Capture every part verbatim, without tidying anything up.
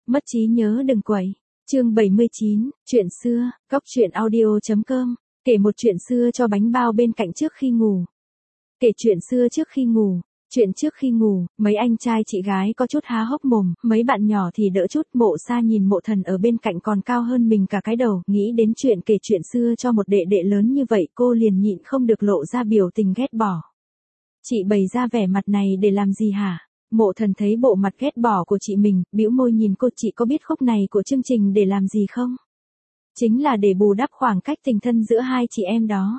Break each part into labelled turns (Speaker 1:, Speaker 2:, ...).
Speaker 1: Mất trí nhớ đừng quậy. Chương bảy mươi chín, chuyện xưa, góc truyện audio chấm com, kể một chuyện xưa cho bánh bao bên cạnh trước khi ngủ. Kể chuyện xưa trước khi ngủ. Chuyện trước khi ngủ, mấy anh trai chị gái có chút há hốc mồm, mấy bạn nhỏ thì đỡ chút. Mộ Sa nhìn Mộ Thần ở bên cạnh còn cao hơn mình cả cái đầu, nghĩ đến chuyện kể chuyện xưa cho một đệ đệ lớn như vậy, cô liền nhịn không được lộ ra biểu tình ghét bỏ. Chị bày ra vẻ mặt này để làm gì hả? Mộ Thần thấy bộ mặt ghét bỏ của chị mình, bĩu môi nhìn cô. Chị có biết khúc này của chương trình để làm gì không? Chính là để bù đắp khoảng cách tình thân giữa hai chị em đó.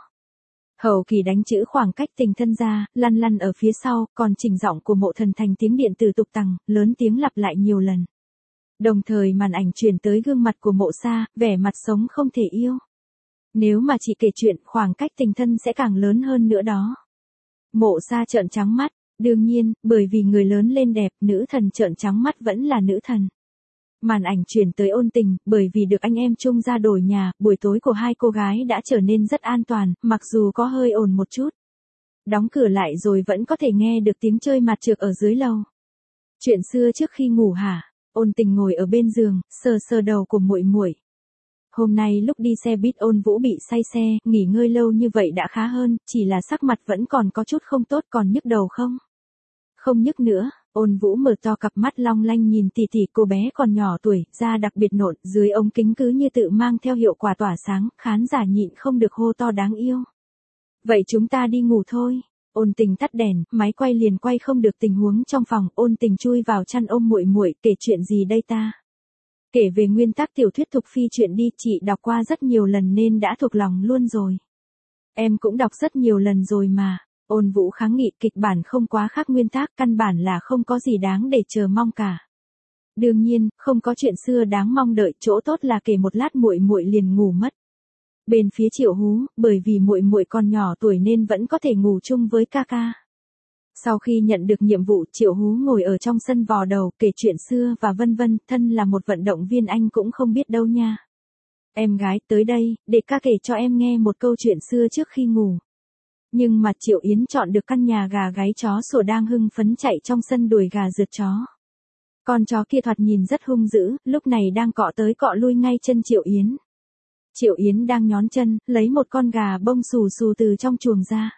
Speaker 1: Hậu Kỳ đánh chữ khoảng cách tình thân ra, lăn lăn ở phía sau, còn chỉnh giọng của Mộ Thần thành tiếng điện tử tục tằng, lớn tiếng lặp lại nhiều lần. Đồng thời màn ảnh chuyển tới gương mặt của Mộ Sa, vẻ mặt sống không thể yêu. Nếu mà chị kể chuyện, khoảng cách tình thân sẽ càng lớn hơn nữa đó. Mộ Sa trợn trắng mắt, đương nhiên, bởi vì người lớn lên đẹp, nữ thần trợn trắng mắt vẫn là nữ thần. Màn ảnh chuyển tới Ôn Tình, bởi vì được anh em chung ra đổi nhà, buổi tối của hai cô gái đã trở nên rất an toàn, mặc dù có hơi ồn một chút. Đóng cửa lại rồi vẫn có thể nghe được tiếng chơi mặt trược ở dưới lầu. Chuyện xưa trước khi ngủ hả? Ôn Tình ngồi ở bên giường, sờ sờ đầu của muội muội. Hôm nay lúc đi xe buýt Ôn Vũ bị say xe, nghỉ ngơi lâu như vậy đã khá hơn, chỉ là sắc mặt vẫn còn có chút không tốt. Còn nhức đầu không? Không nhức nữa. Ôn Vũ mở to cặp mắt long lanh nhìn tỷ tỷ. Cô bé còn nhỏ tuổi, da đặc biệt nộn, dưới ống kính cứ như tự mang theo hiệu quả tỏa sáng, khán giả nhịn không được hô to đáng yêu. Vậy chúng ta đi ngủ thôi. Ôn Tình tắt đèn, máy quay liền quay không được tình huống trong phòng. Ôn Tình chui vào chăn ôm muội muội. Kể chuyện gì đây ta? Kể về nguyên tắc tiểu thuyết Thục Phi chuyện đi, chị đọc qua rất nhiều lần nên đã thuộc lòng luôn rồi. Em cũng đọc rất nhiều lần rồi mà. Ôn Vũ kháng nghị, kịch bản không quá khác nguyên tác, căn bản là không có gì đáng để chờ mong cả. Đương nhiên, không có chuyện xưa đáng mong đợi, chỗ tốt là kể một lát muội muội liền ngủ mất. Bên phía Triệu Hú, bởi vì muội muội còn nhỏ tuổi nên vẫn có thể ngủ chung với ca ca. Sau khi nhận được nhiệm vụ, Triệu Hú ngồi ở trong sân vò đầu, kể chuyện xưa và vân vân, thân là một vận động viên anh cũng không biết đâu nha. Em gái, tới đây, để ca kể cho em nghe một câu chuyện xưa trước khi ngủ. Nhưng mà Triệu Yến chọn được căn nhà gà gáy chó sủa đang hưng phấn chạy trong sân đuổi gà rượt chó. Con chó kia thoạt nhìn rất hung dữ, lúc này đang cọ tới cọ lui ngay chân Triệu Yến. Triệu Yến đang nhón chân, lấy một con gà bông xù xù từ trong chuồng ra.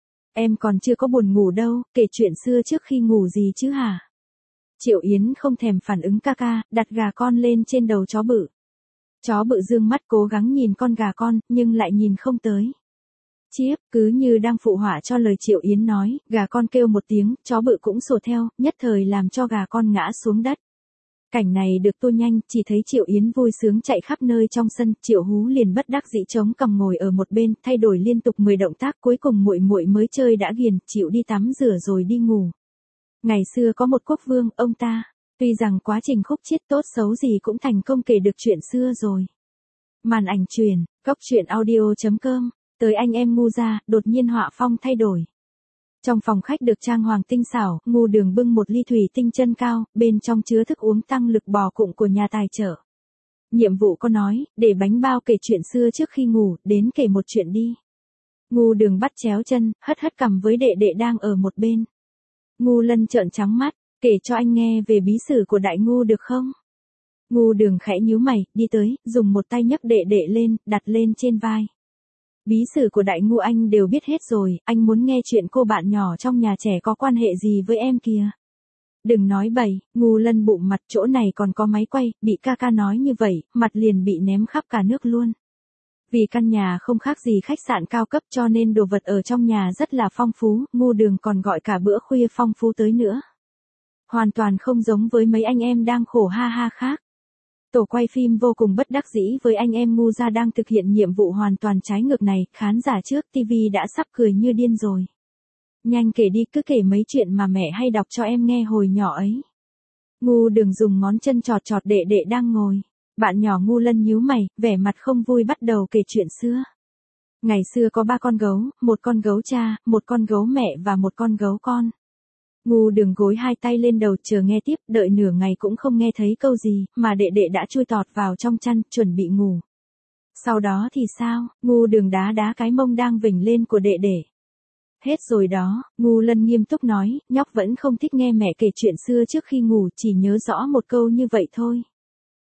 Speaker 1: Em còn chưa có buồn ngủ đâu, kể chuyện xưa trước khi ngủ gì chứ hả? Triệu Yến không thèm phản ứng ca ca, đặt gà con lên trên đầu chó bự. Chó bự dương mắt cố gắng nhìn con gà con, nhưng lại nhìn không tới. Chiếp, cứ như đang phụ họa cho lời Triệu Yến nói, gà con kêu một tiếng, chó bự cũng sủa theo, nhất thời làm cho gà con ngã xuống đất. Cảnh này được tô nhanh, chỉ thấy Triệu Yến vui sướng chạy khắp nơi trong sân, Triệu Hú liền bất đắc dĩ chống cằm ngồi ở một bên, thay đổi liên tục mười động tác, cuối cùng muội muội mới chơi đã ghiền, chịu đi tắm rửa rồi đi ngủ. Ngày xưa có một quốc vương, ông ta, tuy rằng quá trình khúc chiết tốt xấu gì cũng thành công kể được chuyện xưa rồi. Màn ảnh truyền, góc truyện audio chấm com. Tới anh em Ngu ra, đột nhiên họa phong thay đổi. Trong phòng khách được trang hoàng tinh xảo, Ngu Đường bưng một ly thủy tinh chân cao, bên trong chứa thức uống tăng lực bò cụng của nhà tài trợ. Nhiệm vụ có nói, để bánh bao kể chuyện xưa trước khi ngủ, đến kể một chuyện đi. Ngu Đường bắt chéo chân, hất hất cằm với đệ đệ đang ở một bên. Ngu Lân trợn trắng mắt, kể cho anh nghe về bí sử của Đại Ngu được không? Ngu Đường khẽ nhíu mày, đi tới, dùng một tay nhấc đệ đệ lên, đặt lên trên vai. Bí sử của Đại Ngu anh đều biết hết rồi, anh muốn nghe chuyện cô bạn nhỏ trong nhà trẻ có quan hệ gì với em kìa. Đừng nói bậy, Ngu Lân bụng mặt, chỗ này còn có máy quay, bị ca ca nói như vậy, mặt liền bị ném khắp cả nước luôn. Vì căn nhà không khác gì khách sạn cao cấp cho nên đồ vật ở trong nhà rất là phong phú, Ngu Đường còn gọi cả bữa khuya phong phú tới nữa. Hoàn toàn không giống với mấy anh em đang khổ ha ha khác. Tổ quay phim vô cùng bất đắc dĩ với anh em Ngu ra đang thực hiện nhiệm vụ hoàn toàn trái ngược này, khán giả trước ti vi đã sắp cười như điên rồi. Nhanh kể đi, cứ kể mấy chuyện mà mẹ hay đọc cho em nghe hồi nhỏ ấy. Ngu Đường dùng ngón chân chọt chọt đệ đệ đang ngồi. Bạn nhỏ Ngu Lân nhíu mày, vẻ mặt không vui bắt đầu kể chuyện xưa. Ngày xưa có ba con gấu, một con gấu cha, một con gấu mẹ và một con gấu con. Ngu Đường gối hai tay lên đầu chờ nghe tiếp, đợi nửa ngày cũng không nghe thấy câu gì, mà đệ đệ đã chui tọt vào trong chăn, chuẩn bị ngủ. Sau đó thì sao? Ngu Đường đá đá cái mông đang vểnh lên của đệ đệ. Hết rồi đó, Ngu Lân nghiêm túc nói, nhóc vẫn không thích nghe mẹ kể chuyện xưa trước khi ngủ, chỉ nhớ rõ một câu như vậy thôi.